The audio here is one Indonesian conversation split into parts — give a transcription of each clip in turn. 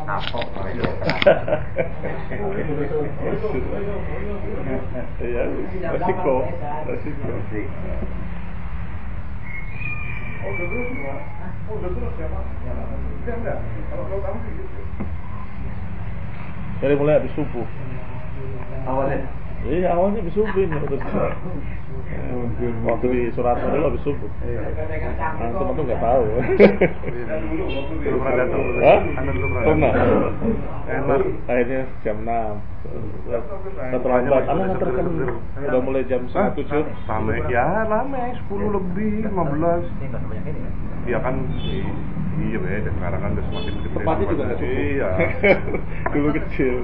Kapok. Ya, resiko. Udah terus semua. Udah terus ya, Pak. Enggak. Kalau kamu sih gitu. Dari mulai habis subuh. Awalnya? Iya, awalnya habis subuh ini. Waktu di Suratno dulu habis subuh. Antum tuh nggak tahu. Belum pernah datang. Pernah. Enak. Akhirnya jam 6. Terlambat. Anak nganterkan udah mulai jam 7. Sampai ya lama 10 lebih 15. Iya kan. Iya beda, sekarang kan udah semakin gede. Tempatnya juga nggak cukup. Iya. Dulu kecil.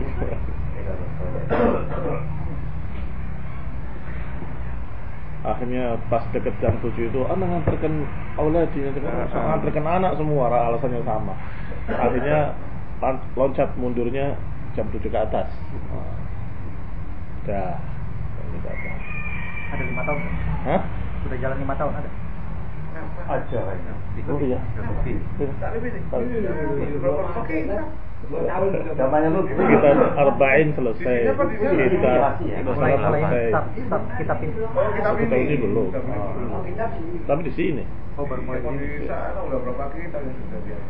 Akhirnya pas deket jam 7 itu anak nganterkan nganterkan anak semua, alasannya sama. Akhirnya loncat mundurnya jam 7 ke atas. Dah. Ada 5 tahun? Hah? Sudah jalan 5 tahun ada? Aja kayaknya. Oh iya. Zamannya lu Kita arba'in selesai. Kita selesai. Kita pintu. Kita ini belum. Tapi di sini. Oh, baru mulai di sana udah berapa kita yang sudah biasa.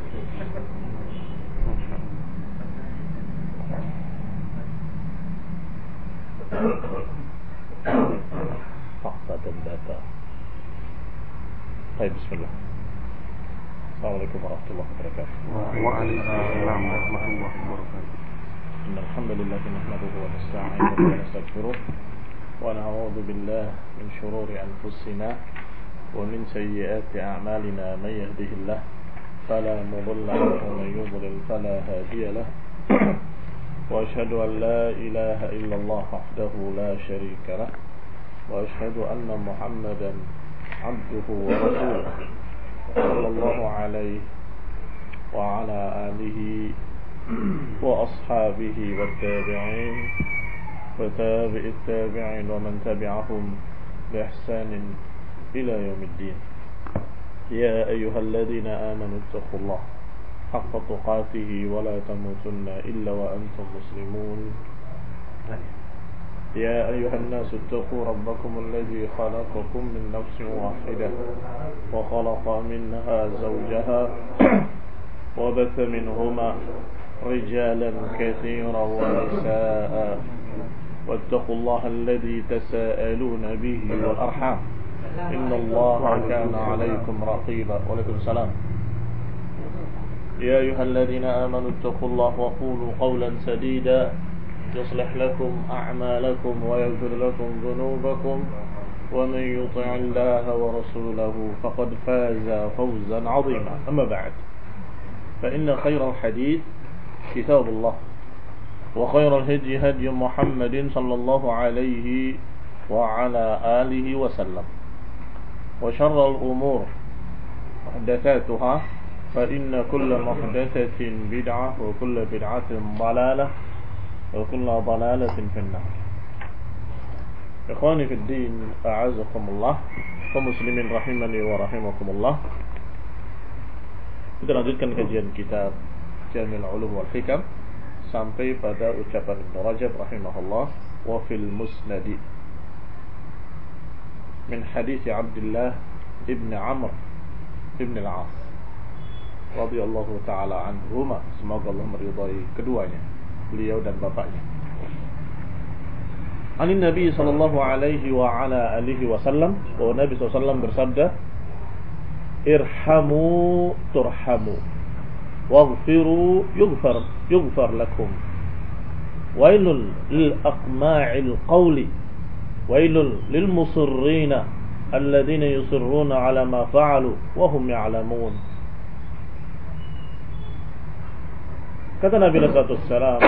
Fakta dan data. Baik, bismillah. Assalamualaikum warahmatullahi wabarakatuh. Waalaikumsalam warahmatullahi wabarakatuh. Innal hamdalillah nahmaduhu wa nasta'inuhu wa nastaghfiruh wa na'udzu billahi min shururi anfusina wa min sayyiati a'malina may yahdihillahu fala mudilla lahu wa man yudlil fala hadiya lahu. Wa ashhadu an la ilaha illallah wahdahu la sharika lahu wa ashhadu anna Muhammadan عبده ورسوله صلى الله عليه وعلى آله وأصحابه والتابعين وتابع التابعين ومن تبعهم بإحسان إلى يوم الدين. يا أيها الذين آمنوا اتقوا الله حق تقاته ولا تموتن إلا وأنتم مسلمون. يا أيها الناس اتقوا ربكم الذي خلقكم من نفس واحدة وخلق منها زوجها وبث منهما رجالا كثيرا ونساء واتقوا الله الذي تساءلون به والأرحام إن الله كان عليكم رقيبا. وعليكم السلام. يا أيها الذين آمنوا اتقوا الله وقولوا قولا سديدا يصلح لكم أعمالكم ويغفر لكم ذنوبكم ومن يطع الله ورسوله فقد فاز فوزا عظيما. أما بعد فإن خير الحديث كتاب الله وخير الهدي هدي محمد صلى الله عليه وعلى آله وسلم وشر الأمور محدثاتها فإن كل محدثة بدعة وكل بدعة ضلالة وكل ضلالة في النار. إخواني في الدين أعزكم الله ومسلمين rahimani wa rahimakumullah. Kita lanjutkan kajian kitab Jami'ul Ulum wal Hikam sampai pada ucapan Ibnu Rajab rahimahullah wa fil musnad min hadis Abdullah ibn Amr ibn al-As radhiyallahu ta'ala anhuma, semoga Allah meridai keduanya, beliau dan bapaknya. Ani Nabi sallallahu alaihi wa ala alihi wasallam, bahwa Nabi SAW bersabda, irhamu turhamu waghfiru yughfar lakum wailun lil aqma'il qawli wailun lil musirrina alladhina yusirruna ala ma fa'alu wa hum ya'lamun. Kata Nabi SAW,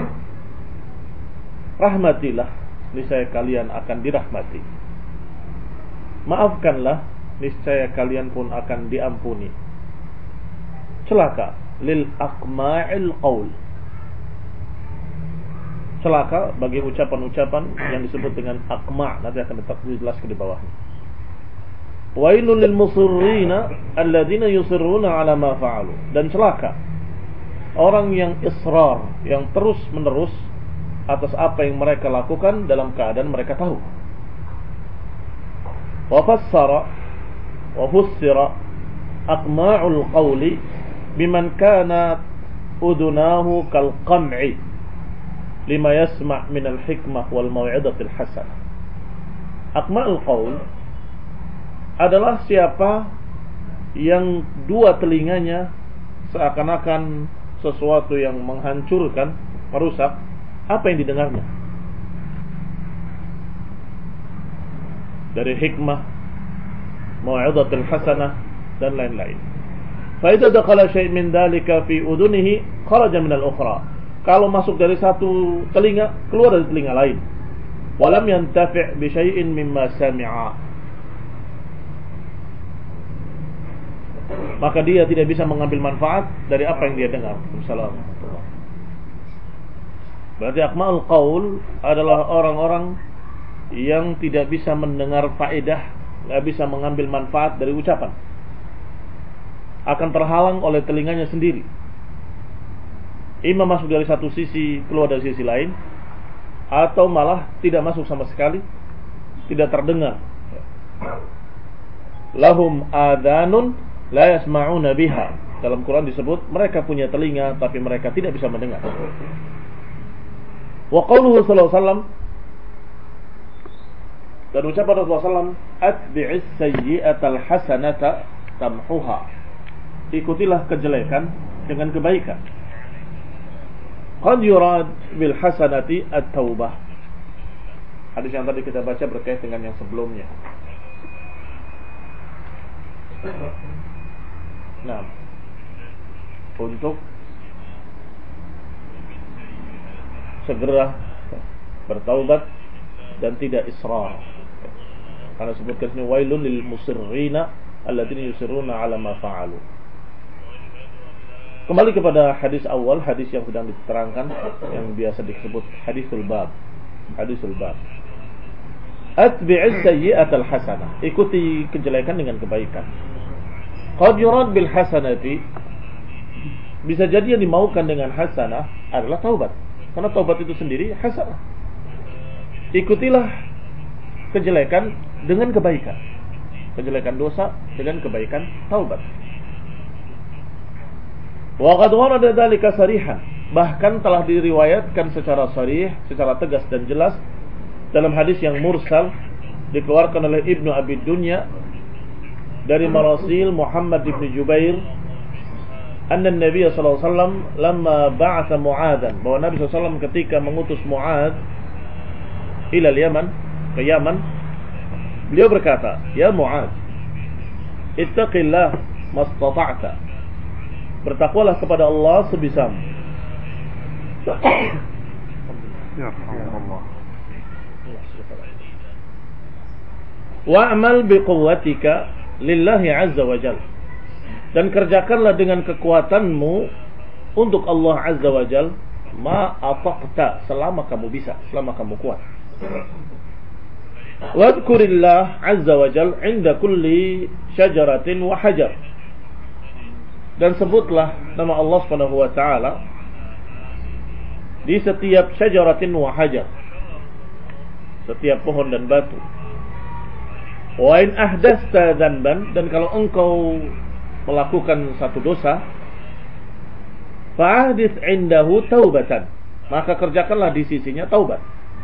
rahmatilah, niscaya kalian akan dirahmati. Maafkanlah, niscaya kalian pun akan diampuni. Celaka lil aqma'il qaul, celaka bagi ucapan-ucapan yang disebut dengan aqma', nanti akan dijelaskan di bawahnya. Wailul lil musirrina alladzina yusirruna ala ma fa'alu, dan celaka orang yang israr, yang terus menerus atas apa yang mereka lakukan dalam keadaan mereka tahu. Wa fassara wa fussira aqma'ul qawli biman kana udunahu kal qam'i lima yasma' min al hikmah wal maw'idatil hasanah. Aqma'ul qawl adalah siapa yang dua telinganya seakan-akan sesuatu yang menghancurkan, merusak apa yang didengarnya dari hikmah, mau'izatul hasanah dan lain-lain. Fa idza dakhala syai' min dzalika fi udunihi kharaja min al-ukhra. Kalau masuk dari satu telinga, keluar dari telinga lain. Walam yantafi' bi syai'in mimma sami'a. Maka dia tidak bisa mengambil manfaat dari apa yang dia dengar. Assalamualaikum. Berarti aqma'ul qaul adalah orang-orang yang tidak bisa mendengar faedah, tidak bisa mengambil manfaat dari ucapan. Akan terhalang oleh telinganya sendiri. Imam masuk dari satu sisi, keluar dari sisi lain, atau malah tidak masuk sama sekali, tidak terdengar. Lahum adhanun la yasma'una biha. Dalam Quran disebut mereka punya telinga tapi mereka tidak bisa mendengar. Wa qauluhu sallallahu alaihi wasallam, dan ucapan Rasulullah SAW, atbi'is sayyi'atal hasanata tamhuha. Ikutilah kejelekan dengan kebaikan. Qad yurad bil hasanati at-taubah. Hadis yang tadi kita baca berkait dengan yang sebelumnya. Nah, untuk segera bertaubat dan tidak israr. Karena sebutkan sini wailun lil musirrina alladzina yusirruna ala ma fa'alu. Kembali kepada hadis awal, hadis yang sedang diterangkan yang biasa disebut hadisul bab. Hadisul bab. Atbi'is sayyi'atal hasanah. Ikuti kejelekan dengan kebaikan. Qad yurad bil hasanati. Bisa jadi yang dimaukan dengan hasanah adalah taubat. Karena taubat itu sendiri hasanah. Ikutilah kejelekan dengan kebaikan. Kejelekan dosa dengan kebaikan taubat. Wa qad warada dzalika sarihan. Bahkan telah diriwayatkan secara sharih, secara tegas dan jelas dalam hadis yang mursal dikeluarkan oleh Ibnu Abi Dunya dari marasil Muhammad bin Jubair anna Nabi sallallahu alaihi wasallam lamma ba'atha Mu'adzan, bahwa Nabi sallallahu alaihi wasallam ketika mengutus Mu'adz ila Yaman, ke Yaman, beliau berkata, "Ya Mu'adz, ittaqillah mastata'ta." Bertakwalah kepada Allah sebisamu. Ya Allah. Wa'mal biquwwatika lillahi azza wa jalla. Dan kerjakanlah dengan kekuatanmu untuk Allah azza wa jalla ma ataqta, selama kamu bisa, selama kamu kuat. Wadhkurillah azza wa jalla 'inda kulli syajaratin wa hajar. Dan sebutlah nama Allah Subhanahu wa taala di setiap syajaratin wa hajar, setiap pohon dan batu. Wa in ahdasta dzanban, dan kalau engkau melakukan satu dosa, fa'ahdits 'indahu taubatan, maka kerjakanlah di sisinya taubat.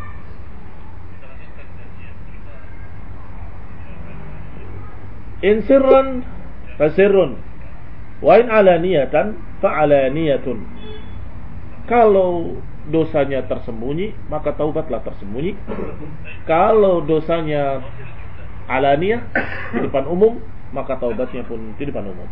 In sirran fasirrun wa in alaniyatan fa'alaniyatun. Kalau dosanya tersembunyi, maka taubatlah tersembunyi. Kalau dosanya alaniyah, di depan umum, maka taubatnya pun di depan umum.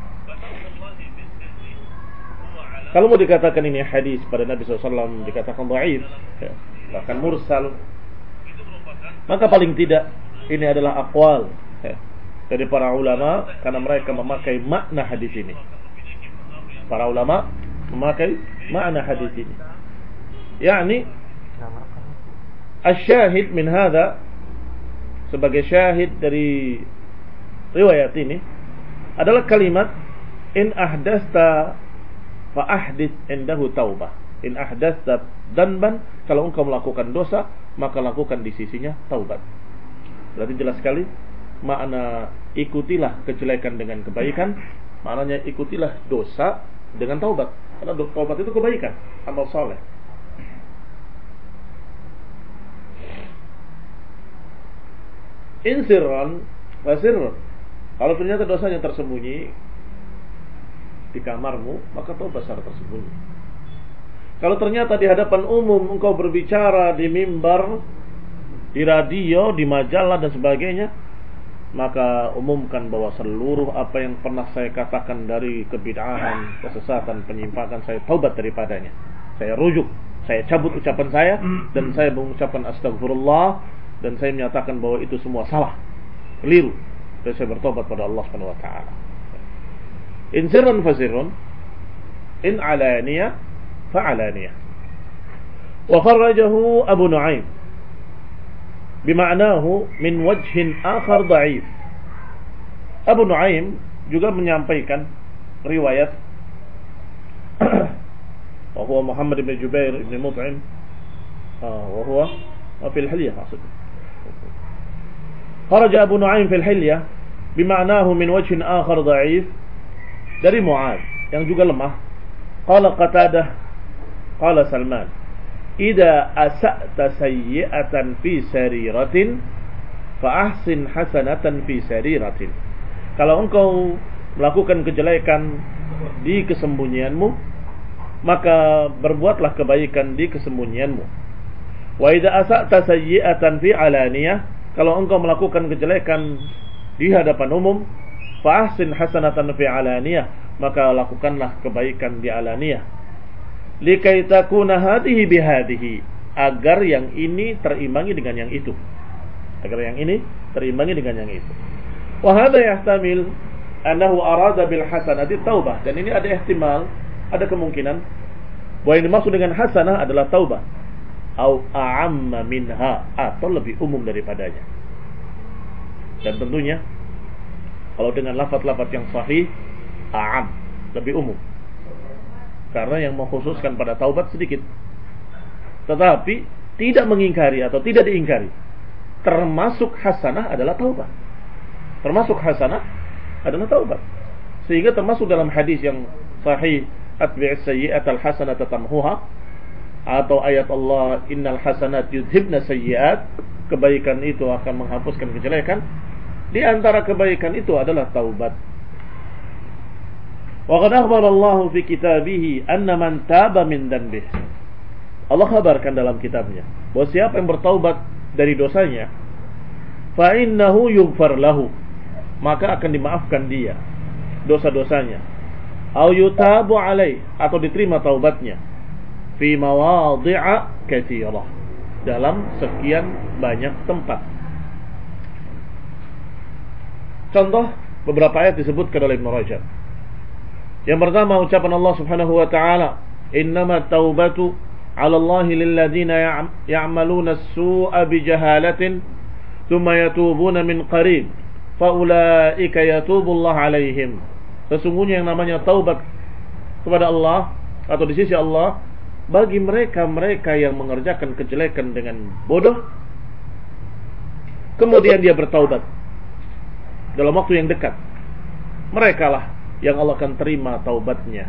Kalau mau dikatakan ini hadis pada Nabi SAW dikatakan dhaif, bahkan mursal, maka paling tidak ini adalah aqwal dari para ulama, karena mereka memakai makna hadis ini. Para ulama memakai makna hadis ini. Yani asy-syahid min hadza, sebagai syahid dari riwayat ini adalah kalimat in ahdasta fa ahdits indahu taubah. In ahdatsa dzanban, kalau engkau melakukan dosa, maka lakukan di sisinya taubat. Berarti jelas sekali makna ikutilah kejelekan dengan kebaikan, maknanya ikutilah dosa dengan taubat. Karena taubat itu kebaikan, amal saleh. Insirran wa sirran. Kalau ternyata dosanya tersembunyi di kamarmu, maka taubat secara tersembunyi. Kalau ternyata di hadapan umum engkau berbicara di mimbar, di radio, di majalah dan sebagainya, maka umumkan bahwa seluruh apa yang pernah saya katakan dari kebid'ahan, kesesatan, penyimpangan, saya taubat daripadanya. Saya rujuk, saya cabut ucapan saya, dan saya mengucapkan astagfirullah, dan saya menyatakan bahwa itu semua salah, keliru, dan saya bertobat pada Allah Subhanahu wa taala. In sirran fa sirrun, in alaniyah fa alaniyah. Wa kharrajahu Abu Nu'aim bima'nahu min wajhin akhar dha'if. Abu Nu'aim juga menyampaikan riwayat wa huwa Muhammad bin Jubair bin Mut'im wa huwa fi al-Hilyah maksudnya. Kharaja Abu Nu'aim fi al-Hilyah bima'nahu min wajhin akhar dha'if dari Mu'adz yang juga lemah. Qala Qatadah qala Salman, idza asa'ta sayyi'atan fi sariratin fa ahsin hasanatan fi sariratin. Kalau engkau melakukan kejelekan di kesembunyianmu, maka berbuatlah kebaikan di kesembunyianmu. Wa idza asa'ta sayyi'atan fi alaniyah, kalau engkau melakukan kejelekan di hadapan umum, fa ahsin hasanatan fi alaniyah, maka lakukanlah kebaikan di alaniyah. Likai takuna hadhihi bihadhihi, agar yang ini terimbangi dengan yang itu. Agar yang ini terimbangi dengan yang itu. Wa hadha yahtamil annahu arada bil hasanati taubah, dan ini ada ihtimal, ada kemungkinan bahwa yang dimaksud dengan hasanah adalah taubah, au a'amma minha, atau lebih umum daripadanya. Dan tentunya kalau dengan lafaz-lafaz yang sahih, a'am, lebih umum. Karena yang mengkhususkan pada taubat sedikit. Tetapi tidak mengingkari atau tidak diingkari, termasuk hasanah adalah taubat. Termasuk hasanah adalah taubat. Sehingga termasuk dalam hadis yang sahih, atbi'is sayyi'atal hasanata tamhuha, atau ayat Allah, innal hasanat yudhibna sayyi'at, kebaikan itu akan menghapuskan kejelekan. Di antara kebaikan itu adalah taubat. Wa qad akhbara Allah fi kitabih anna man taba min dhanbih. Allah kabarkan dalam kitabnya bahwa siapa yang bertaubat dari dosanya, fa innahu yughfar lahu, maka akan dimaafkan dia dosa-dosanya. Au yutabu alaih, atau diterima taubatnya, fi mawadhi'a katsirah, dalam sekian banyak tempat. Contoh beberapa ayat disebutkan oleh Ibnu Rajab. Yang pertama ucapan Allah Subhanahu wa taala, innamat taubatu 'ala Allahi lil ladzina ya'maluna as-su'a bi jahalatin thumma yatubuna min qarib fa ulaika yatubu Allah 'alaihim. Sesungguhnya yang namanya taubat kepada Allah atau di sisi Allah bagi mereka-mereka yang mengerjakan kejelekan dengan bodoh, kemudian dia bertaubat dalam waktu yang dekat, merekalah yang Allah akan terima taubatnya.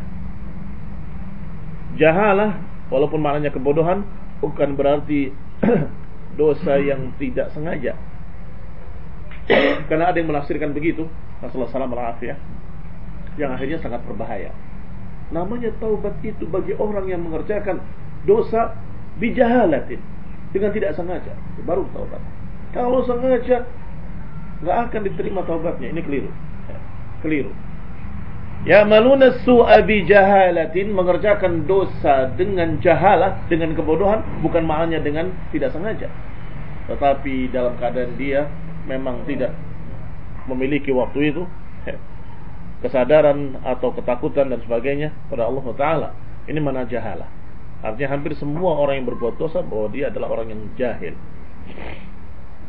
Jahalah, walaupun maknanya kebodohan, bukan berarti dosa yang tidak sengaja. Karena ada yang menafsirkan begitu, Rasulullah SAW, yang akhirnya sangat berbahaya. Namanya taubat itu bagi orang yang mengerjakan dosa bijahalatin, dengan tidak sengaja, baru taubat. Kalau sengaja, nggak akan diterima taubatnya. Ini keliru. Ya'maluna su'a bi jahalatin, mengerjakan dosa dengan jahalah, dengan kebodohan, bukan maknanya dengan tidak sengaja, tetapi dalam keadaan dia memang tidak memiliki waktu itu kesadaran atau ketakutan dan sebagainya pada Allah Ta'ala. Ini mana jahalah. Artinya hampir semua orang yang berbuat dosa bahwa dia adalah orang yang jahil.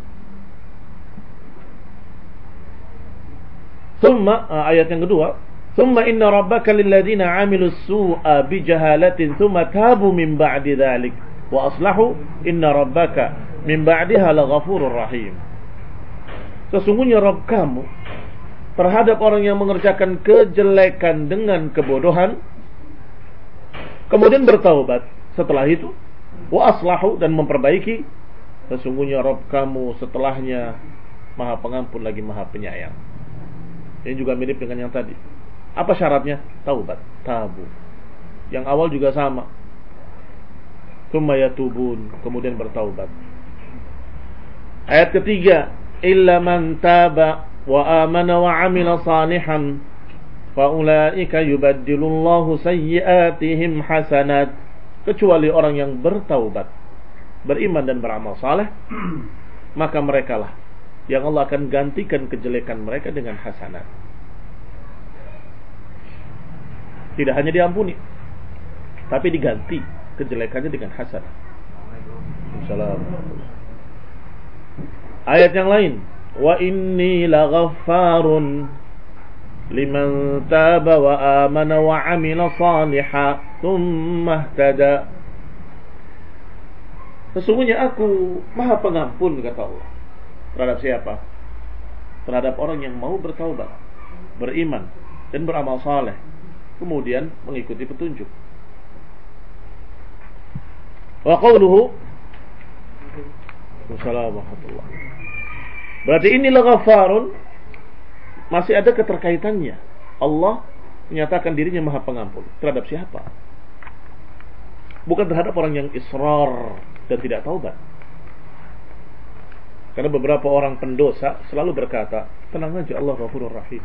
Ayat yang kedua, Thumma inna rabbaka lilladzina 'amilus su'a bijahalatin thumma tabu min ba'di dzalik wa aslahu inna rabbaka min ba'diha laghafurur rahim. Sesungguhnya Rabb kamu terhadap orang yang mengerjakan kejelekan dengan kebodohan kemudian bertaubat setelah itu wa aslahu dan memperbaiki, sesungguhnya Rabb kamu setelahnya Maha Pengampun lagi Maha Penyayang. Ini juga mirip dengan yang tadi. Apa syaratnya? Taubat, tabu. Yang awal juga sama. Tsumma yatubun, kemudian bertaubat. Ayat ketiga, illa man taba wa amana wa amila salihan fa ulaika yubaddilullahu sayyi'atihim hasanat. Kecuali orang yang bertaubat, beriman dan beramal saleh, maka merekalah yang Allah akan gantikan kejelekan mereka dengan hasanat. Tidak hanya diampuni, tapi diganti kejelekannya dengan hasanah. Assalamualaikum. Ayat yang lain, wa inni laghaffarun liman taba wa amana wa amila salihan tsumma ihtada. Sesungguhnya aku Maha Pengampun, kata Allah. Terhadap siapa? Terhadap orang yang mau bertaubat, beriman dan beramal saleh, kemudian mengikuti petunjuk. Wa qawluhu Assalamualaikum. Berarti inilah Ghaffarun, masih ada keterkaitannya. Allah menyatakan dirinya Maha Pengampun terhadap siapa? Bukan terhadap orang yang israr dan tidak taubat. Karena beberapa orang pendosa selalu berkata, tenang aja, Allah Ghafurur Rahim.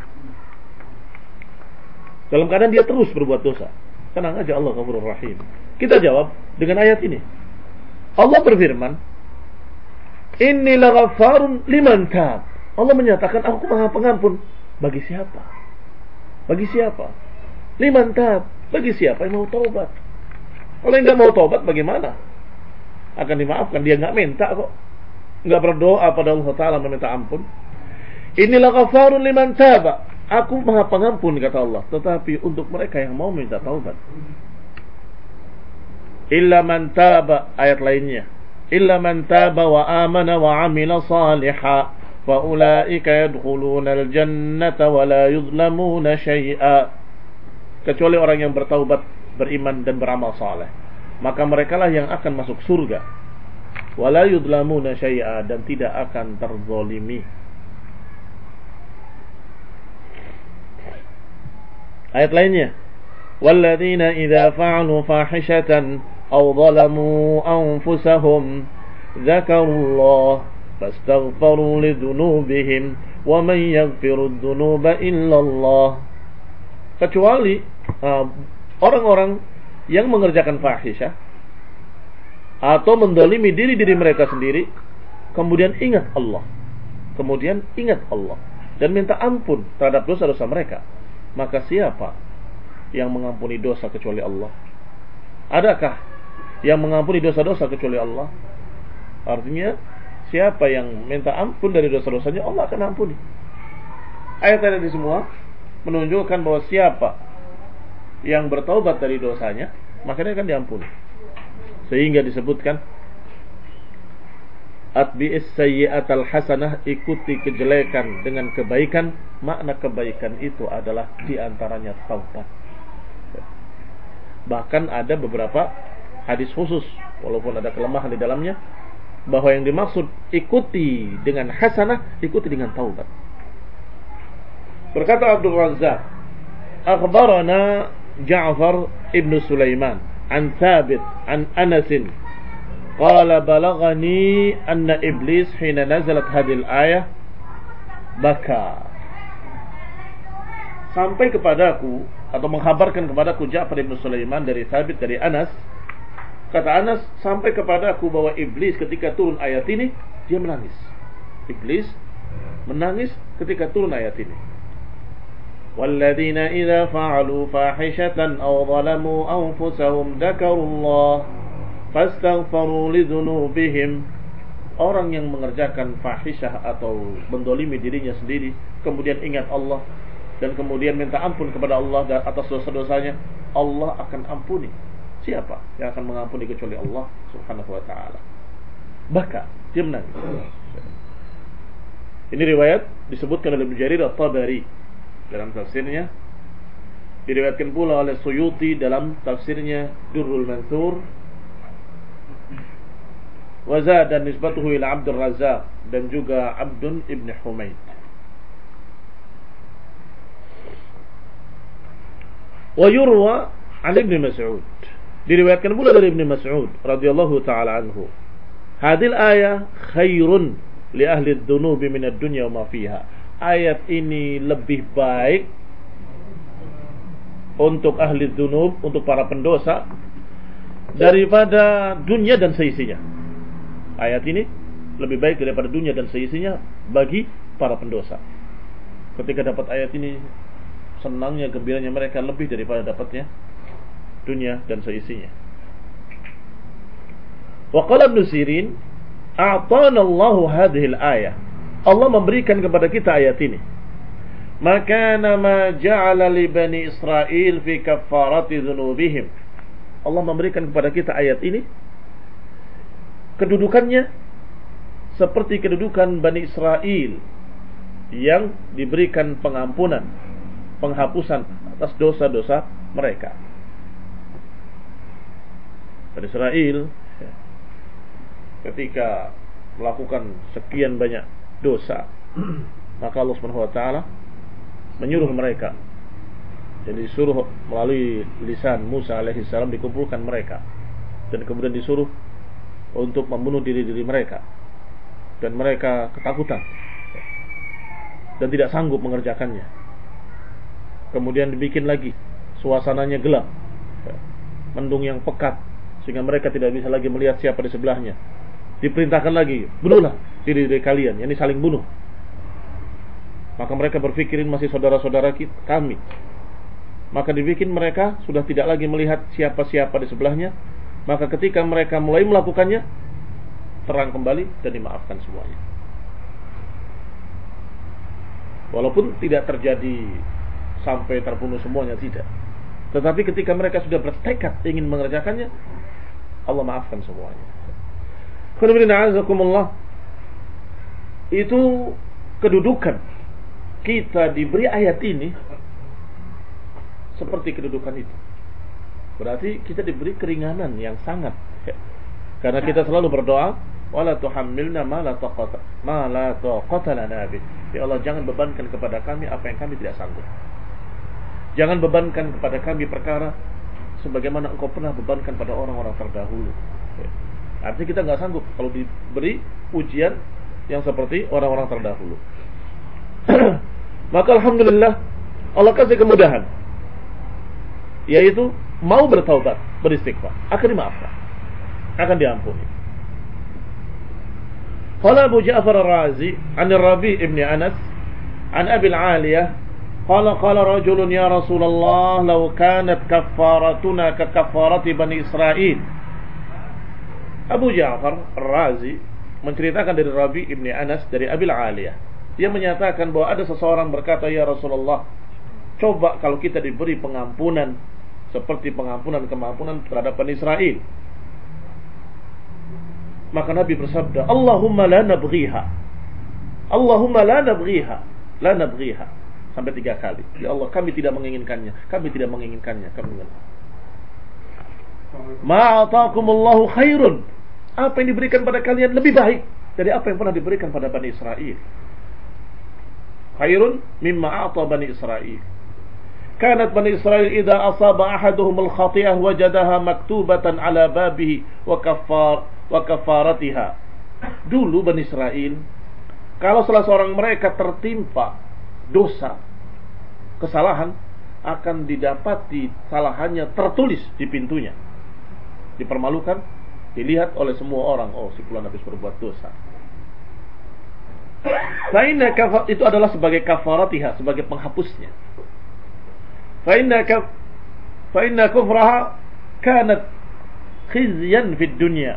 Dalam keadaan dia terus berbuat dosa, tenang aja, Allah Ghafurur Rahim. Kita jawab dengan ayat ini. Allah berfirman, inni laghaffarun liman tab. Allah menyatakan aku Maha Pengampun bagi siapa? Bagi siapa? Liman tab, bagi siapa yang mau taubat. Kalau yang nggak mau taubat bagaimana? Akan dimaafkan, dia nggak minta kok, nggak berdoa pada Allah Taala meminta ampun. Inilah ghaffarun liman taba. Aku Maha Pengampun, kata Allah, tetapi untuk mereka yang mau minta taubat. Illa man taba, ayat lainnya, illa man taba wa amana wa amila salihan fa ulaika yadkhuluna al-jannata wa la yuzlamuna syai'a. Kecuali orang yang bertaubat, beriman dan beramal saleh, maka merekalah yang akan masuk surga. Wa la yuzlamuna syai'a, dan tidak akan terzalimi. Ayat lainnya, walladzina idza fa'alu fahishatan aw zalamu anfusahum dzakarullaha fastaghfiru lidzunubihim wa man yaghfiru dzunuba illallah. Kecuali orang-orang yang mengerjakan fahisyah atau mendolimi diri mereka sendiri, kemudian ingat Allah, dan minta ampun terhadap dosa-dosa mereka, maka siapa yang mengampuni dosa kecuali Allah? Adakah yang mengampuni dosa-dosa kecuali Allah? Artinya siapa yang minta ampun dari dosa-dosanya, Allah akan ampuni. Ayat-ayat ini semua menunjukkan bahwa siapa yang bertaubat dari dosanya, maka dia akan diampuni. Sehingga disebutkan atbi'is sayyi'atal hasanah, ikuti kejelekan dengan kebaikan. Makna kebaikan itu adalah diantaranya taubat. Bahkan ada beberapa hadis khusus, walaupun ada kelemahan di dalamnya, bahwa yang dimaksud ikuti dengan hasanah, ikuti dengan taubat. Berkata Abdul Razzaq, akhbarana Ja'far ibn Sulaiman an Thabit an Anas qala balagani anna iblis hina nazalat hadhihi al-ayah baka. Sampai kepadaku atau menghabarkan kepadaku Ja'far ibn Sulaiman dari Thabit dari Anas, kata Anas, sampai kepadaku bahwa iblis ketika turun ayat ini dia menangis. Iblis menangis ketika turun ayat ini. Walladzina idza fa'alu fahishatan aw zalamu anfusahum dzakarullaha fastaghfiru lidzunubihim. Orang yang mengerjakan fahisyah atau mendolimi dirinya sendiri, kemudian ingat Allah dan kemudian minta ampun kepada Allah atas dosa-dosanya, Allah akan ampuni. Siapa yang akan mengampuni kecuali Allah Subhanahu wa taala? Baka dia menangis. Ini riwayat disebutkan oleh Ibnu Jarir At-Tabari dalam tafsirnya, diriwayatkan pula oleh Suyuti dalam tafsirnya Durrul Mansur, wa zada nisbatuhu ila Abdul Razzaq dan juga Abdun ibn Humaid. Wa yurwa an Ibn Mas'ud, diriwayatkan pula dari Ibn Mas'ud radhiyallahu taala anhu, hadil ayah khairun li ahli ad-dunubi min ad-dunya wa ma fiha. Ayat ini lebih baik untuk ahli dzunub, untuk para pendosa, daripada dunia dan seisinya. Ayat ini lebih baik daripada dunia dan seisinya bagi para pendosa. Ketika dapat ayat ini, senangnya, gembiranya mereka lebih daripada dapatnya dunia dan seisinya. Wa qala Ibnu Sirin, a'tana Allahu hadhihi al-ayah. Allah memberikan kepada kita ayat ini. Maka nama ja'ala li bani Israil fi kaffarati dzunubihim. Allah memberikan kepada kita ayat ini, kedudukannya seperti kedudukan Bani Israel yang diberikan pengampunan, penghapusan atas dosa-dosa mereka. Bani Israel ketika melakukan sekian banyak dosa, maka Allah Subhanahu wa taala menyuruh mereka, jadi disuruh melalui lisan Musa alaihi salam dikumpulkan mereka, dan kemudian disuruh untuk membunuh diri-diri mereka, dan mereka ketakutan dan tidak sanggup mengerjakannya. Kemudian dibikin lagi suasananya gelap, mendung yang pekat, sehingga mereka tidak bisa lagi melihat siapa di sebelahnya. Diperintahkan lagi, bunuhlah diri-diri kalian, yakni saling bunuh. Maka mereka berpikirin masih saudara-saudara kami. Maka dibikin mereka sudah tidak lagi melihat siapa-siapa di sebelahnya. Maka ketika mereka mulai melakukannya, terang kembali dan dimaafkan semuanya. Walaupun tidak terjadi sampai terbunuh semuanya, tidak. Tetapi ketika mereka sudah bertekad ingin mengerjakannya, Allah maafkan semuanya. Itu kedudukan kita diberi ayat ini seperti kedudukan itu. Berarti kita diberi keringanan yang sangat, karena kita selalu berdoa, wala tuhammilna ma la taqata lana bih. Ya Allah, jangan bebankan kepada kami apa yang kami tidak sanggup. Jangan bebankan kepada kami perkara sebagaimana Engkau pernah bebankan pada orang-orang terdahulu. Artinya kita nggak sanggup kalau diberi ujian yang seperti orang-orang terdahulu. Maka alhamdulillah Allah kasih kemudahan, yaitu mau bertaubat, beristighfar, akan dimaafkan, akan diampuni. Qala Abu Ja'far Ar-Razi an Rabi' ibn Anas an Abi al-Aliyah qala qala rajulun ya Rasulullah law kanat kaffaratuna ka kaffarati Bani Israil. Abu Ja'far Ar-Razi menceritakan dari Rabi' ibn Anas dari Abi al-Aliyah. Dia menyatakan bahwa ada seseorang berkata, ya Rasulullah, coba kalau kita diberi pengampunan seperti pengampunan terhadap Bani Israil. Maka Nabi bersabda, Allahumma la nabghiha, Allahumma la nabghiha, la nabghiha, sampai 3 kali. Ya Allah, kami tidak menginginkannya, kami tidak menginginkannya, kami menginginkannya. Ma'atakumullahu khairun, apa yang diberikan pada kalian lebih baik dari apa yang pernah diberikan pada Bani Israil. Khairun mimma a'ta Bani Israil. Kanat Bani Israil idza asaba ahaduhum al-khati'ah wajadaha maktubatan ala babihi wa kafaratiha. Dulu Bani Israil, kalau salah seorang mereka tertimpa dosa, kesalahan, akan didapati kesalahannya tertulis di pintunya, dipermalukan, dilihat oleh semua orang, oh si fulan habis berbuat dosa. Itu adalah sebagai kafaratiha, sebagai penghapusnya. Fa'inna kufraha kanat khizyan fid dunya.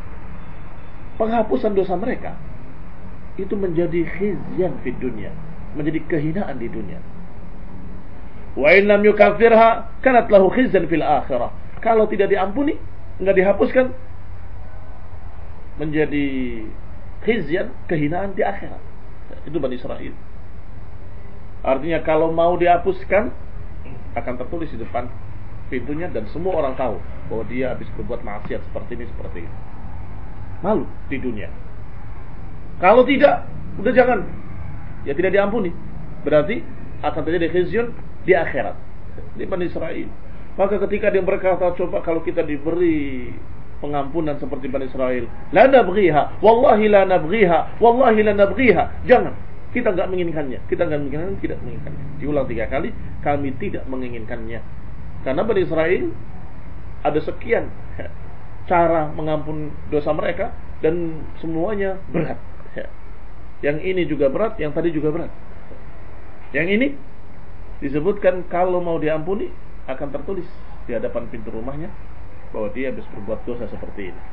Penghapusan dosa mereka itu menjadi khizyan fid dunya, menjadi kehinaan di dunia. Wa in lam yukaffirha kanat lahu khizyan fil akhirah. Kalau tidak diampuni, enggak dihapuskan, menjadi khizyan, kehinaan di akhirat. Itu Bani Israil. Artinya kalau mau dihapuskan, akan tertulis di depan pintunya dan semua orang tahu bahwa dia habis berbuat maksiat seperti ini, seperti ini. Malu di dunia. Kalau tidak, udah jangan. Ya tidak diampuni. Berarti akan terjadi khizyun di akhirat. Di Bani Israil. Maka ketika dia berkata, coba kalau kita diberi pengampunan seperti Bani Israil, la nabghiha, wallahi la nabghiha, wallahi la nabghiha. Jangan. Kita enggak menginginkannya. Kita enggak menginginkannya, tidak menginginkannya. Diulang 3 kali, kami tidak menginginkannya. Karena Bani Israil ada sekian cara mengampun dosa mereka dan semuanya berat. Yang ini juga berat, yang tadi juga berat. Yang ini disebutkan kalau mau diampuni akan tertulis di hadapan pintu rumahnya bahwa dia habis berbuat dosa seperti ini.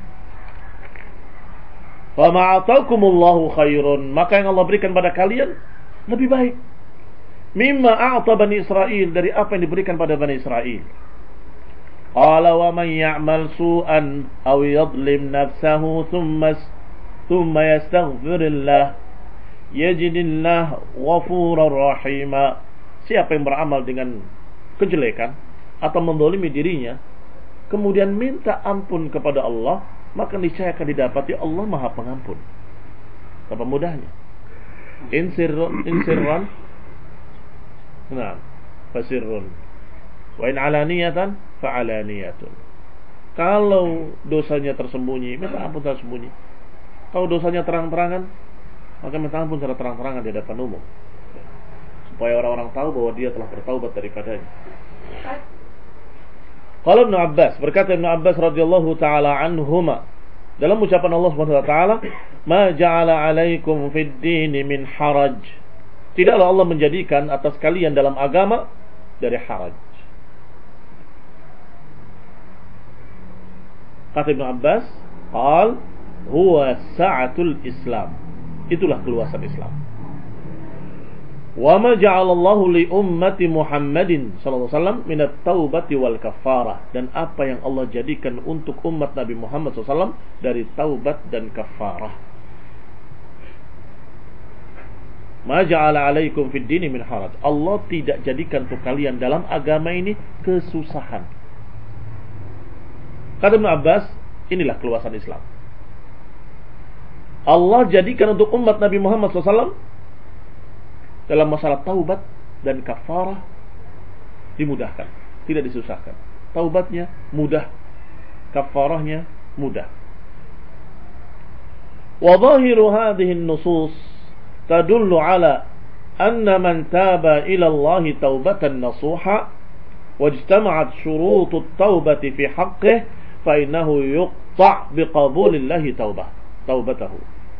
Fa ma'atakumullahu khairun, maka yang Allah berikan pada kalian lebih baik. Mimma a'ta Bani Israil, dari apa yang diberikan pada Bani Israil. Qala wa man ya'mal su'an aw yadhlim nafsahu thumma yastaghfirillah yajidillah ghafurar rahima. Siapa yang beramal dengan kejelekan atau mendolimi dirinya kemudian minta ampun kepada Allah, maka niscaya akan didapati Allah Maha Pengampun. Apa mudahnya? Insirran nah fasirrun wa in alaniyatan fa alaniyatun. Kalau dosanya tersembunyi, minta ampun tersembunyi. Kalau dosanya terang-terangan, maka minta ampun secara terang-terangan di hadapan umum, supaya orang-orang tahu bahwa dia telah bertaubat daripadanya. Qala Ibnu Abbas, berkata Ibnu Abbas radhiyallahu taala anhuma, dalam ucapan Allah Subhanahu wa taala, "Ma ja'ala 'alaikum fid din min haraj." Tidaklah Allah menjadikan atas kalian dalam agama dari haraj. Kata Ibnu Abbas, qal huwa sa'atul Islam. Itulah keluasan Islam. Wa ma ja'alallahu li ummati Muhammadin sallallahu alaihi wasallam min at-taubati wal kafarah, dan apa yang Allah jadikan untuk umat Nabi Muhammad sallallahu alaihi wasallam dari taubat dan kafarah. Ma ja'ala 'alaikum fid dini min haraj. Allah tidak jadikan untuk kalian dalam agama ini kesusahan. Kata Ibnu Abbas, inilah keluasan Islam. Allah jadikan untuk umat Nabi Muhammad SAW dalam masalah taubat dan kafarah dimudahkan, tidak disusahkan. Taubatnya mudah, kafarahnya mudah. Wa dhahiru hadhihi an-nusus tadullu ala anna man taba ila Allah taubatan nasuha wajtama'at syurutut taubati fi haqqihi fa innahu yuqta' biqabulillahi taubatahu.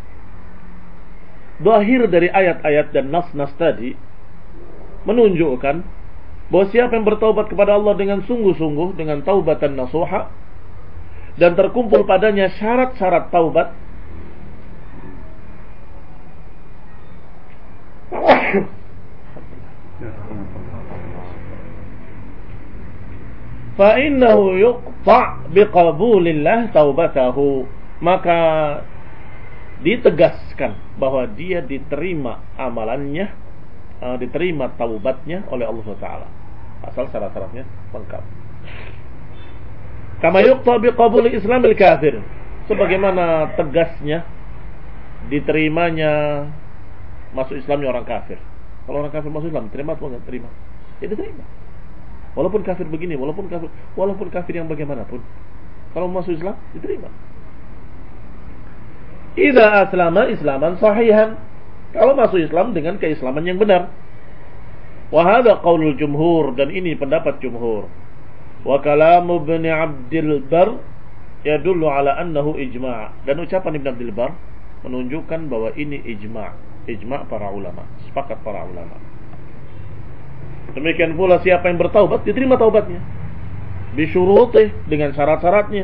Zahir dari ayat-ayat dan nas-nas tadi menunjukkan bahwa siapa yang bertaubat kepada Allah dengan sungguh-sungguh, dengan taubatan nasuha, dan terkumpul padanya syarat-syarat taubat, fa innahu yuqta' biqabulillah taubatahu, maka ditegaskan bahwa dia diterima amalannya, diterima taubatnya oleh Allah SWT, asal syarat-syaratnya lengkap. Kama yuqta biqabuli islamil kafir, sebagaimana tegasnya diterimanya masuk Islamnya orang kafir. Kalau orang kafir masuk Islam, terima atau enggak terima? Ya diterima. Walaupun kafir begini, walaupun kafir yang bagaimanapun, kalau masuk Islam diterima. Idza aslama islaman sahihan, kalau masuk Islam dengan keislaman yang benar. Wa hadha qaulul jumhur, dan ini pendapat jumhur. Wa kalamu Ibnu Abdul Bar yadullu ala annahu ijma', dan ucapan Ibnu Abdul Bar menunjukkan bahwa ini ijma' para ulama, sepakat para ulama. Demikian pula siapa yang bertaubat diterima taubatnya bisyurutih, dengan syarat-syaratnya,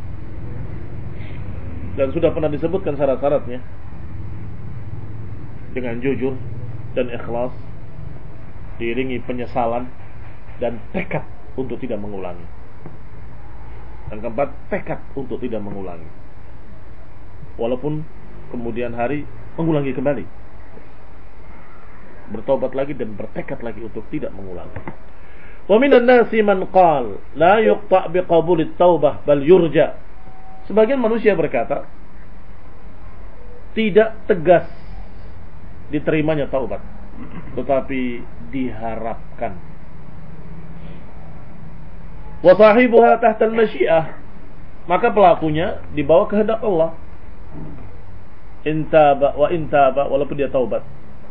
dan sudah pernah disebutkan syarat-syaratnya dengan jujur dan ikhlas, diiringi penyesalan dan tekad untuk tidak mengulangi. Dan keempat, tekad untuk tidak mengulangi, walaupun kemudian hari mengulangi kembali, bertobat lagi dan bertekad lagi untuk tidak mengulangi. Wa minan nasi man qala la yuqta' biqabulit taubah bal yurja. Sebagian manusia berkata, tidak tegas diterimanya taubat, tetapi diharapkan. Wa sahibuha tahta al-masyiah, maka pelakunya di bawah kehendak Allah. Intaba wa intaba, walaupun dia taubat.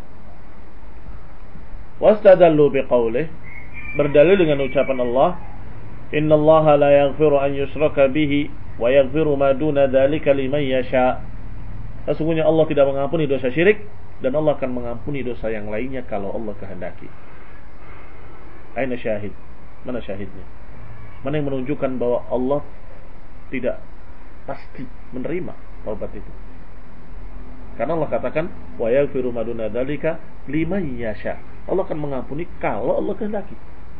Wastadallu biqaulih, berdalil dengan ucapan Allah, innallaha la yaghfiru an yushraka bihi wa yaghfiru ma duna dzalika liman yasha. Sesungguhnya Allah tidak mengampuni dosa syirik, dan Allah akan mengampuni dosa yang lainnya kalau Allah kehendaki. Aina syahid? Mana syahidnya? Mana yang menunjukkan bahwa Allah tidak pasti menerima taubat itu? Karena Allah katakan, wa yaghfiru ma duna dzalika liman yasha. Allah akan mengampuni kalau Allah kehendaki.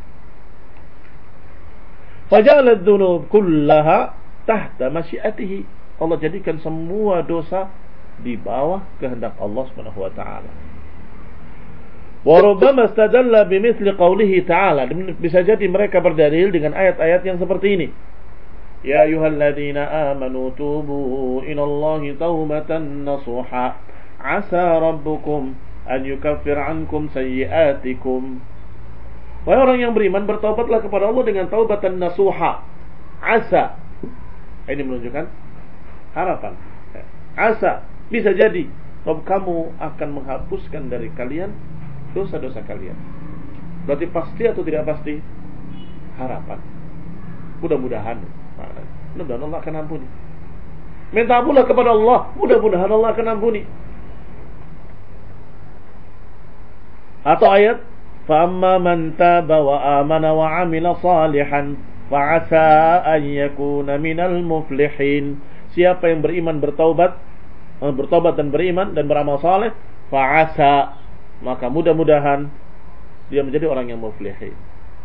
Faja'ala adz-dzunub kullaha tahta masyiatihi. Allah jadikan semua dosa di bawah kehendak Allah Subhanahu wa taala. Wa rubbama istadalla bimithli qoulihi ta'ala. Bisa jadi mereka berdalil dengan ayat-ayat yang seperti ini. Ya ayyuhalladzina amanu tubu ilallahi taubatan nasuha. Asa rabbukum an yukaffir ankum sayyi'atikum. Wahai orang yang beriman, bertaubatlah kepada Allah dengan taubatan nasuha. Asa. Ini menunjukkan harapan. Asa, bisa jadi Rabb kamu akan menghapuskan dari kalian dosa-dosa kalian. Berarti pasti atau tidak pasti? Harapan. Mudah-mudahan. Mudah-mudahan Allah akan ampuni. Minta pula kepada Allah, mudah-mudahan Allah akan ampuni. Atau ayat, فَأَمَّا مَنْ تَابَ وَآمَنَ وَعَمِلَ صَالِحًا فَعَسَىٰ أَنْ يَكُونَ مِنَ الْمُفْلِحِينَ. Siapa yang beriman bertaubat dan beriman dan beramal saleh, fa'asa, maka mudah-mudahan dia menjadi orang yang muflihin.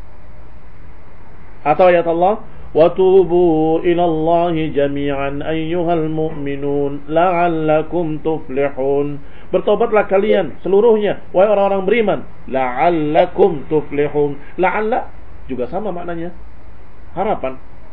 Atau ayat Allah, wa tubu ilallahi jami'an ayyuhal mu'minun la'allakum tuflihun. Bertobatlah kalian seluruhnya, wahai orang-orang beriman, la'allakum tuflihun. La'alla juga sama maknanya, harapan.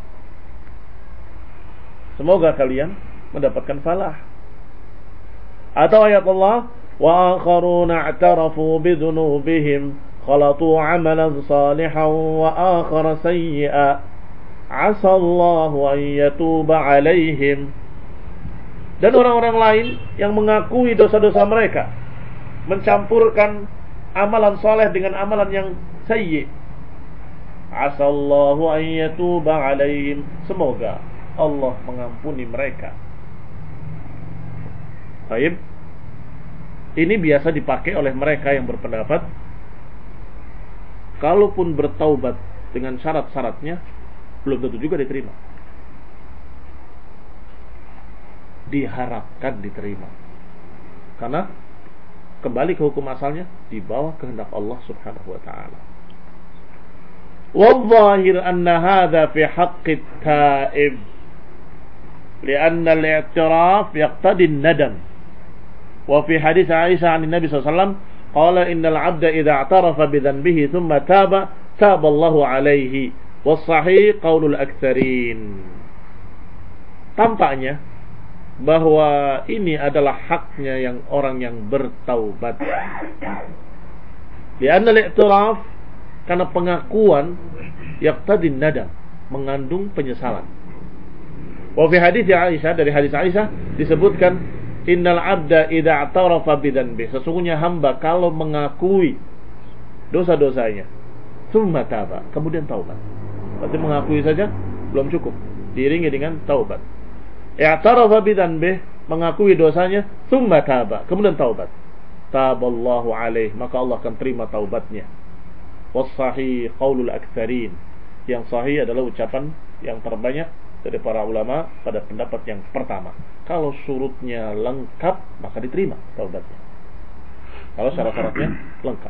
Semoga kalian mendapatkan falah. Atau ayat Allah, wa akharuna i'tarafu bidhunubihim khalatu 'amalan salihan wa akhara sayyi'a 'asa Allahu an yatuba 'alaihim. Dan orang-orang lain yang mengakui dosa-dosa mereka, mencampurkan amalan saleh dengan amalan yang sayyi. 'Asa Allahu an yatuba 'alaihim. Semoga Allah mengampuni mereka. Baik. Ini biasa dipakai oleh mereka yang berpendapat kalaupun bertaubat dengan syarat-syaratnya belum tentu juga diterima. Diharapkan diterima. Karena kembali ke hukum asalnya di bawah kehendak Allah Subhanahu wa taala. Wal-zahir anna hadha fi haqqit taib. Lianna al-i'tiraf yaqtadi an-nadam. Wa fi hadits Aisyah 'an Nabi sallallahu alaihi wasallam qala innal 'abda idza i'tarafa bi dhanbihi thumma taba Allahu 'alaihi. Was sahih qaulul aktsarin. Tampaknya bahwa ini adalah haknya yang orang yang bertaubat. Lianna al-i'tiraf, karena pengakuan yaqtadi an-nadam, mengandung penyesalan. Wa fi hadits Aisyah, dari hadis Aisyah disebutkan innal 'abda idza i'tarafa bidzanbi, sesungguhnya hamba kalau mengakui dosa-dosanya, tsumma taba, kemudian taubat. Berarti mengakui saja belum cukup, diiringi dengan taubat. I'tarafa bidzanbi, mengakui dosanya, tsumma taba, kemudian taubat. Taballahu alaihi, maka Allah akan terima taubatnya. Was sahih qaulul aktsarin, yang sahih adalah ucapan yang terbanyak dari para ulama pada pendapat yang pertama. Kalau surutnya lengkap maka diterima taubatnya. Kalau syarat-syaratnya lengkap.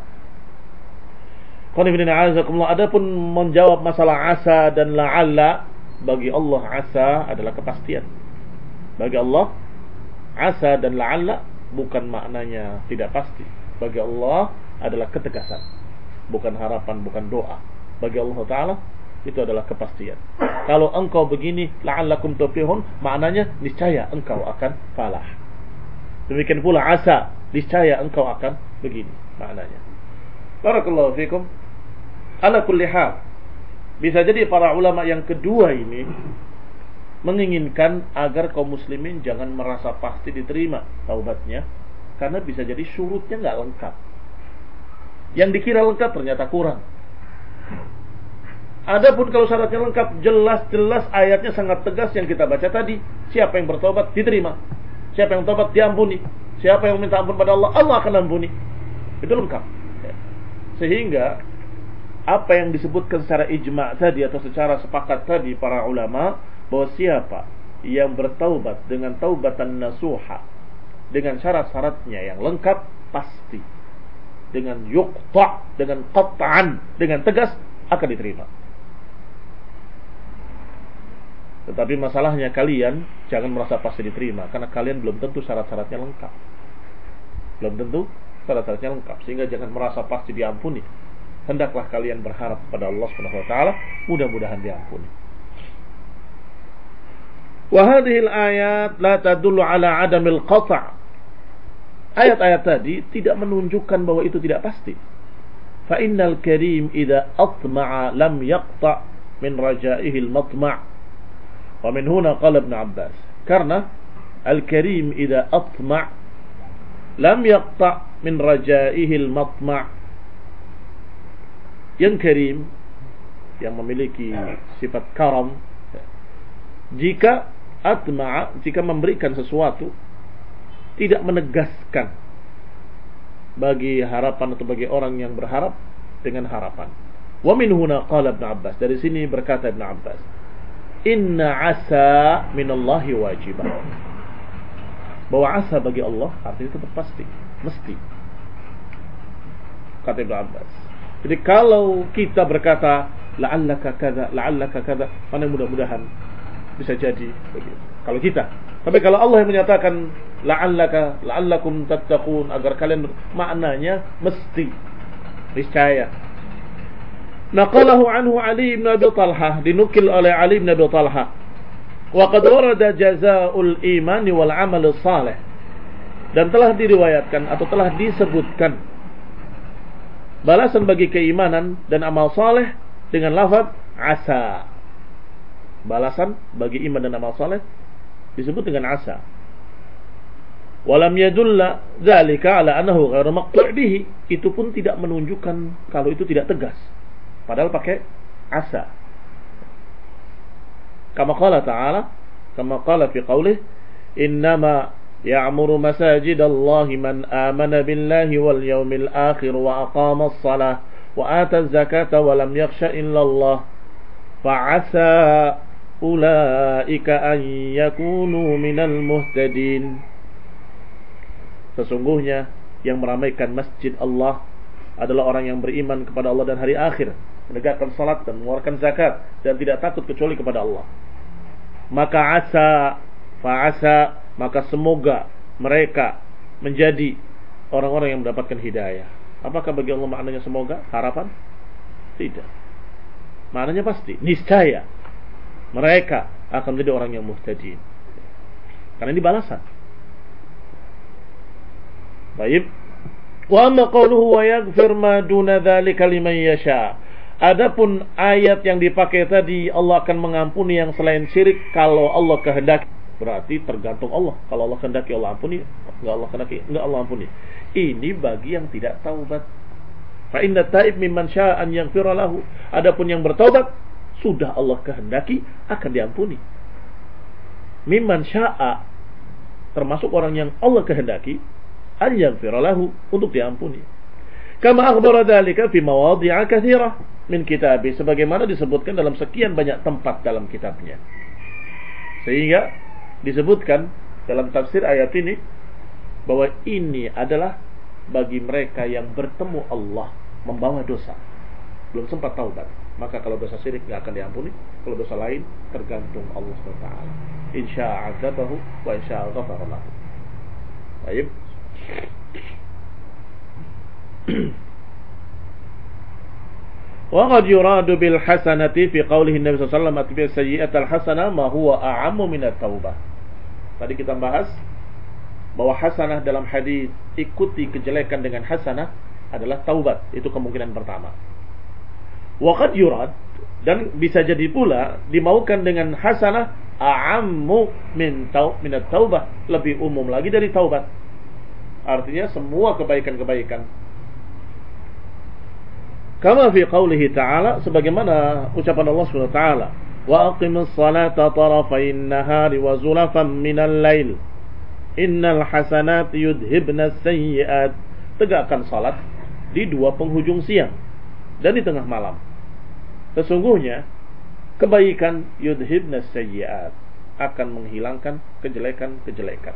Adapun menjawab masalah asa dan la'alla, bagi Allah asa adalah kepastian. Bagi Allah asa dan la'alla bukan maknanya tidak pasti. Bagi Allah adalah ketegasan, bukan harapan, bukan doa. Bagi Allah Ta'ala itu adalah kepastian. Kalau engkau begini, la'allakum tuflihun, maknanya niscaya engkau akan falah. Demikian pula asa, niscaya engkau akan begini, maknanya. Barakallahu fikum. Ala kulli hal, bisa jadi para ulama yang kedua ini menginginkan agar kaum muslimin jangan merasa pasti diterima taubatnya, karena bisa jadi syurutnya nggak lengkap. Yang dikira lengkap ternyata kurang. Adapun kalau syaratnya lengkap, jelas-jelas ayatnya sangat tegas yang kita baca tadi. Siapa yang bertobat diterima, siapa yang tobat diampuni, siapa yang minta ampun pada Allah, Allah akan ampuni. Itu lengkap. Sehingga apa yang disebutkan secara ijma' tadi atau secara sepakat tadi para ulama, bahwa siapa yang bertaubat dengan taubatan nasuha, dengan syarat-syaratnya yang lengkap, pasti dengan yuqta', dengan qat'an, dengan tegas akan diterima. Tetapi masalahnya kalian jangan merasa pasti diterima, karena kalian belum tentu syarat-syaratnya lengkap. Belum tentu syarat-syaratnya lengkap, sehingga jangan merasa pasti diampuni. Hendaklah kalian berharap kepada Allah Subhanahu wa taala, mudah-mudahan diampuni. Wa hadhil ayat la tadullu ala adamil qata'. Ayat-ayat tadi tidak menunjukkan bahwa itu tidak pasti. Fa innal karim idza atma'a lam yaqta' min raja'ihi al-matma'. Wa min huna qala Ibn Abbas. Karena al-karim idza atma' lam yaqta' min raja'ihi al-matma'. Yang karim, yang memiliki sifat karam, jika atma'a, jika memberikan sesuatu, tidak menegaskan bagi harapan atau bagi orang yang berharap dengan harapan. Wa min huna qala Ibn Abbas, dari sini berkata Ibn Abbas, inna asa minallahi wajibah, bahwa asa bagi Allah artinya tetap pasti, mesti, kata Ibn Abbas. Jadi kalau kita berkata la'allaka kadza, la'allaka kadza, mana mudah-mudahan bisa jadi begitu. Kalau kita. Tapi kalau Allah yang menyatakan la'allaka, la'allakum tattaqun, agar kalian, maknanya mesti, niscaya. Naqalahu anhu Ali bin Abi Talha, dinukil oleh Ali bin Abi Talha. Wa qad warada jazaa'ul imani wal 'amal salih. Dan telah diriwayatkan atau telah disebutkan balasan bagi keimanan dan amal saleh dengan lafaz asa. Balasan bagi iman dan amal saleh disebut dengan asa. Walam yadulla dzalika ala annahu ghairu maqtu' bihi. Itu pun tidak menunjukkan kalau itu tidak tegas. Padahal pakai asa. Kama qala ta'ala, kama qala fi qawlihi, innama ya'muru masajidallahi man amana billahi wal yawmil akhir wa aqama as-salah wa ata az-zakata wa lam yakhsha illa Allah fa'asa ulaika an yakunu minal muhtadin. Sesungguhnya yang meramaikan masjid Allah adalah orang yang beriman kepada Allah dan hari akhir, menegakkan salat dan mengeluarkan zakat dan tidak takut kecuali kepada Allah. Maka asa, fa'asa, maka semoga mereka menjadi orang-orang yang mendapatkan hidayah. Apakah bagi Allah maknanya semoga? Harapan? Tidak. Maknanya pasti, niscaya mereka akan menjadi orang yang muhtadin. Karena ini balasan. Baik. Wa amma qawluhu wa yaghfir ma duna dzalika liman yasha. Adapun ayat yang dipakai tadi, Allah akan mengampuni yang selain syirik kalau Allah kehendaki. Berarti tergantung Allah. Kalau Allah kehendaki Allah ampuni, enggak Allah kehendaki enggak Allah ampuni. Ini bagi yang tidak taubat. Fa inna taib mimman syaa'a an yaghfira lahu. Adapun yang bertaubat, sudah Allah kehendaki akan diampuni. Mimman syaa'a, termasuk orang yang Allah kehendaki an yaghfira lahu, untuk diampuni. Kama akhbara dzalika fi mawadhi'a katsirah min kitabih, sebagaimana disebutkan dalam sekian banyak tempat dalam kitabnya. Sehingga disebutkan dalam tafsir ayat ini bahwa ini adalah bagi mereka yang bertemu Allah membawa dosa, belum sempat taubat, maka kalau dosa syirik nggak akan diampuni. Kalau dosa lain tergantung Allah SWT. Insya'a adzabahu wa insya'a ghafara lahu. Baik. Wa qad yuradu bil hasanati fi qoulihi Nabi sallallahu alaihi wasallam atbi sayyi'atal hasanah ma huwa a'ammu minat taubah. Tadi kita bahas bahwa hasanah dalam hadis ikuti kejelekan dengan hasanah adalah taubat. Itu kemungkinan pertama. Wa qad yurad, dan bisa jadi pula dimaukan dengan hasanah a'ammu minat taubah, lebih umum lagi dari taubat. Artinya semua kebaikan-kebaikan. Kama fi qoulihi ta'ala, sebagaimana ucapan Allah Subhanahu wa taala, wa aqimus salata tarafayn nahari wa zulafan minal lail innal hasanati yudhibnas sayyi'at. Tegakkan salat di dua penghujung siang dan di tengah malam. Sesungguhnya kebaikan yudhibnas sayyi'at akan menghilangkan kejelekan-kejelekan.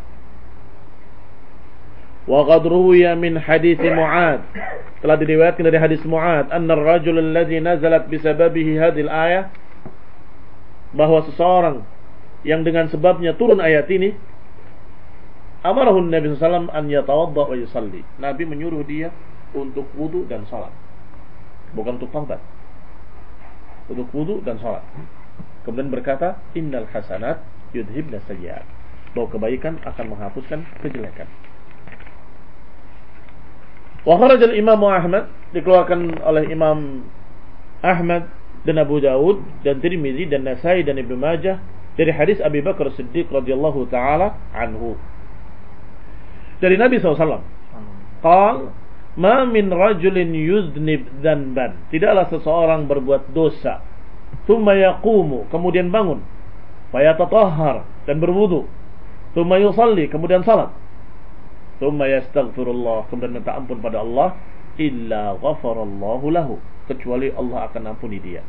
Wa qad ruwiya min hadits Mu'adz, telah diriwayatkan dari hadis Mu'adz, anna ar-rajul alladhi nazalat bisababihi hadhihi al-ayah, bahwa seseorang yang dengan sebabnya turun ayat ini, amarahu Nabi sallallahu alaihi wasallam an yatawadda wa yusalli. Nabi menyuruh dia untuk wudu dan salat. Bukan untuk taubat. Untuk wudu dan salat. Kemudian berkata, innal hasanat yudhibnas sayyi'at. Bahwa kebaikan akan menghapuskan kejelekan. Wa kharaja al-Imam Ahmad, dikeluarkan oleh Imam Ahmad dan Abu Dawud dan Tirmizi dan Nasai dan Ibnu Majah dari hadis Abi Bakar Siddiq radhiyallahu taala anhu. Dari Nabi SAW, qal ma min rajulin yuznib dzanban, tidaklah seseorang berbuat dosa, thumma yaqumu, kemudian bangun, fayatatahhar, dan berwudu, thumma yusalli, kemudian salat, thumma yastaghfirullah, kemudian minta ampun pada Allah, illa ghafarallahu lahu, kecuali Allah akan ampuni dia.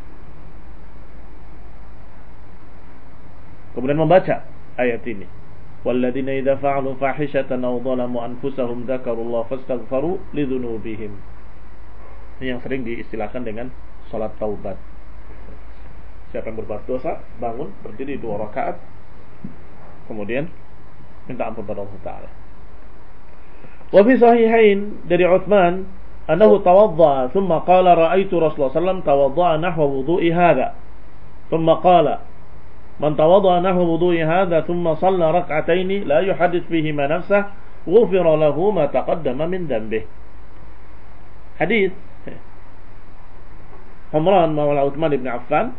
Kemudian membaca ayat ini, walladzina idza fa'alu fahishatan aw dhalamu anfusahum dzakarullaha fastaghfaru lidzunubihim. Ini yang sering diistilahkan dengan salat taubat. Siapa yang berbuat dosa, bangun, berdiri 2 rakaat, kemudian minta ampun pada Allah Ta'ala. Wa fi sahihain dari Utsman annahu tawaddaa thumma qala ra'aitu Rasulullah sallallahu alaihi wasallam tawaddaa nahwa wudu'i hadha thumma qala man tawaddaa nahwa wudu'i hadha thumma shalla rak'ataini la yuhaddith fihi ma nafsah ghufira lahu ma taqaddama min dhanbihi. Hadis Umran maula Utsman bin Affan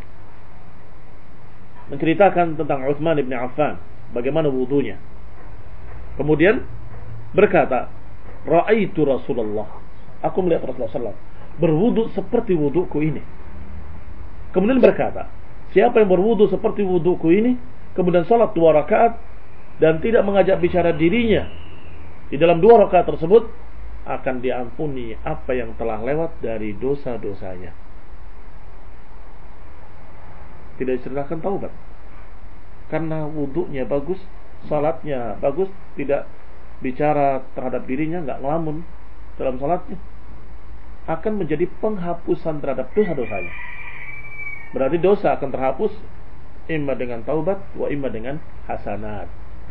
menceritakan tentang Utsman bin Affan, bagaimana wudunya. Kemudian berkata, ra'aitu Rasulullah, aku melihat Rasulullah SAW berwudu seperti wuduku ini. Kemudian berkata, siapa yang berwudu seperti wuduku ini, kemudian salat 2 rakaat dan tidak mengajak bicara dirinya di dalam 2 rakaat tersebut, akan diampuni apa yang telah lewat dari dosa-dosanya. Tidak diceritakan taubat, karena wudunya bagus, salatnya bagus, tidak bicara terhadap dirinya, nggak ngelamun dalam salatnya, akan menjadi penghapusan terhadap dosa-dosanya. Berarti dosa akan terhapus imma dengan taubat wa imma dengan hasanat.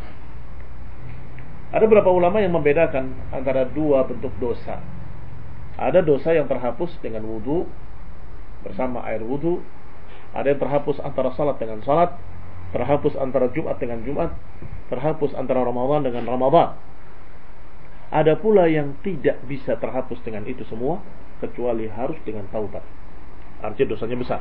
Ada beberapa ulama yang membedakan antara 2 bentuk dosa. Ada dosa yang terhapus dengan wudu bersama air wudu, ada yang terhapus antara salat dengan salat, terhapus antara Jumat dengan Jumat, terhapus antara Ramadan dengan Ramadan. Ada pula yang tidak bisa terhapus dengan itu semua, kecuali harus dengan taubat. Artinya dosanya besar.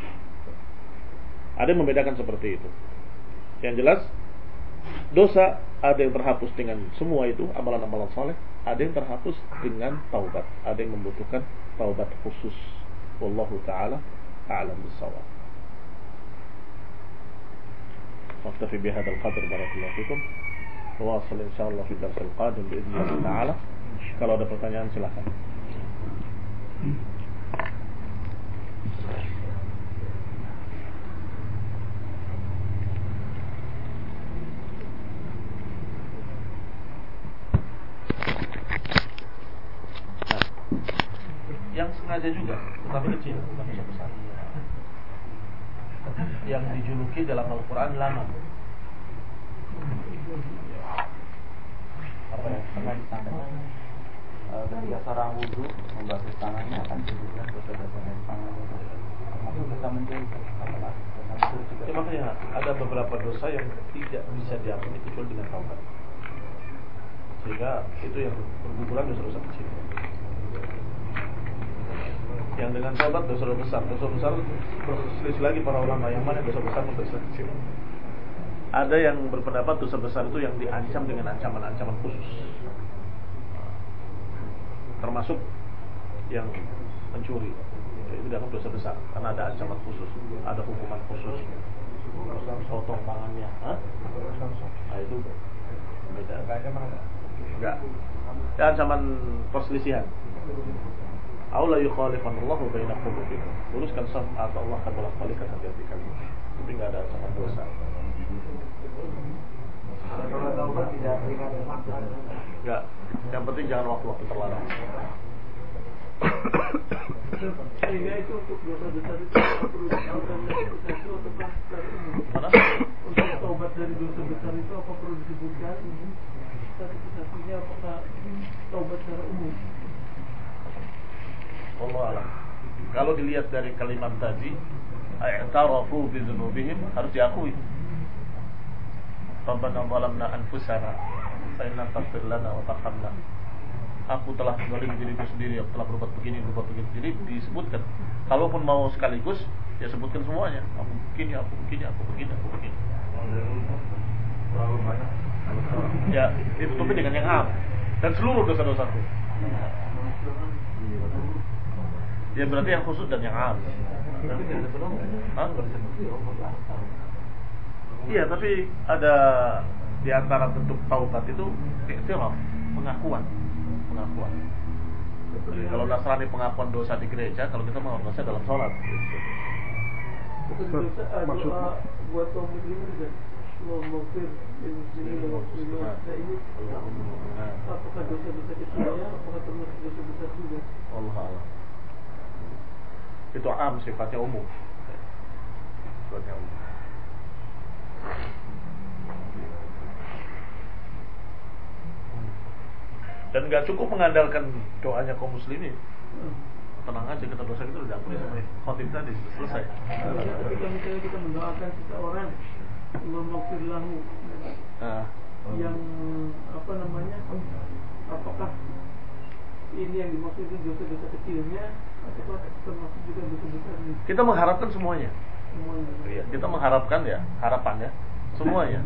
Ada yang membedakan seperti itu. Yang jelas, dosa ada yang terhapus dengan semua itu, amalan-amalan saleh, ada yang terhapus dengan taubat, ada yang membutuhkan taubat khusus. Wallahu ta'ala a'lam bis-shawab. Naktafi bihadzal qadr, barakallahu fikum. Wawasil insyaallah fi darsil qadim biidznillah ta'ala. Kalau ada pertanyaan silakan. sengaja juga, tetapi kecil, bukan dosa besar. Yang dijuluki dalam Al-Quran lama. Apa ya? Pernah disampaikan ketika seorang wudhu membasuh tangannya akan disebutkan dosa-dosa dari tangannya. Termasuk dosa mencuri. Ya, makanya ada beberapa dosa yang tidak bisa diampuni kecuali dengan taubat. Sehingga itu yang berguguran dosa-dosa kecil. Yang dengan taubat dosa-dosa besar. Dosa besar berselisih lagi para ulama yang mana dosa besar dan dosa kecil. Ada yang berpendapat dosa besar itu yang diancam dengan ancaman-ancaman khusus. Termasuk yang mencuri. Itu dianggap dosa besar karena ada ancaman khusus, ada hukuman khusus. Potong tangannya, nah itu beda. Enggak. Ya, ancaman perselisihan. Aula yukhalifanallahu baina qulubikum. Luruskan saf atau Allah akan bolak-balikan hati-hati kalian. Tapi enggak ada ancaman dosa. Kalau taubat tidak ringan maksud. Enggak. Yang penting jangan waktu-waktu terlarang. Sehingga itu untuk dosa besar itu perlu dilakukan sesuatu ataukah secara umum? Mana? Untuk taubat dari dosa besar itu apa perlu disebutkan? Satu-satunya apakah taubat secara umum? Wallahu a'lam. Kalau dilihat dari kalimat tadi, i'tarafu bi dzunubihim, harus diakui. Rabbana zalamna anfusana fa in lam taghfir lana wa tarhamna. Aku telah zalim diriku sendiri, aku telah berbuat begini. Jadi disebutkan. Kalaupun mau sekaligus, ya sebutkan semuanya. Aku begini. Terlalu banyak. Ya, ditutupi dengan yang am dan seluruh dosa-dosaku. Ya berarti yang khusus dan yang am. Iya, tapi ada di antara bentuk taubat itu iktiraf, pengakuan. Jadi, kalau Nasrani pengakuan dosa di gereja, kalau kita mengakuan dosa dalam sholat. Dosa doa buat kaum muslimin dan maghfir muslimin wa muslimat ini apakah dosa-dosa kecilnya apakah termasuk dosa besar juga? Allah. Itu am, sifatnya umum. Dan nggak cukup mengandalkan doanya kaum muslimin. Tenang aja, kita dosa kita udah diampuni sama khotib tadi, selesai. Ketika misalnya kita mendoakan seseorang maghfir lahu, yang apakah ini yang dimaksud itu dosa-dosa kecilnya atau termasuk juga dosa besarnya? Kita mengharapkan semuanya. Iya, kita mengharapkan ya, harapannya semuanya.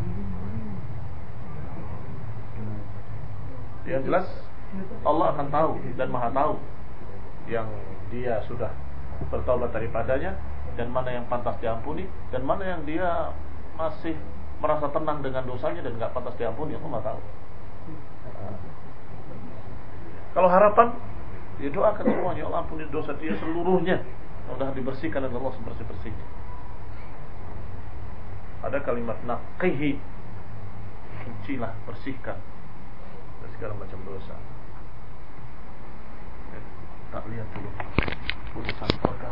Yang jelas Allah akan tahu dan Maha tahu yang dia sudah bertaubat daripadanya dan mana yang pantas diampuni dan mana yang dia masih merasa tenang dengan dosanya dan nggak pantas diampuni. Allah tahu. Kalau harapan, ya doakan semuanya, Allah ampuni dosa dia seluruhnya, sudah dibersihkan oleh Allah sebersih-bersihnya. Ada kalimat naqihi, sucilah, bersihkan dari segala macam dosa. Tak lihat dulu putusan perkara.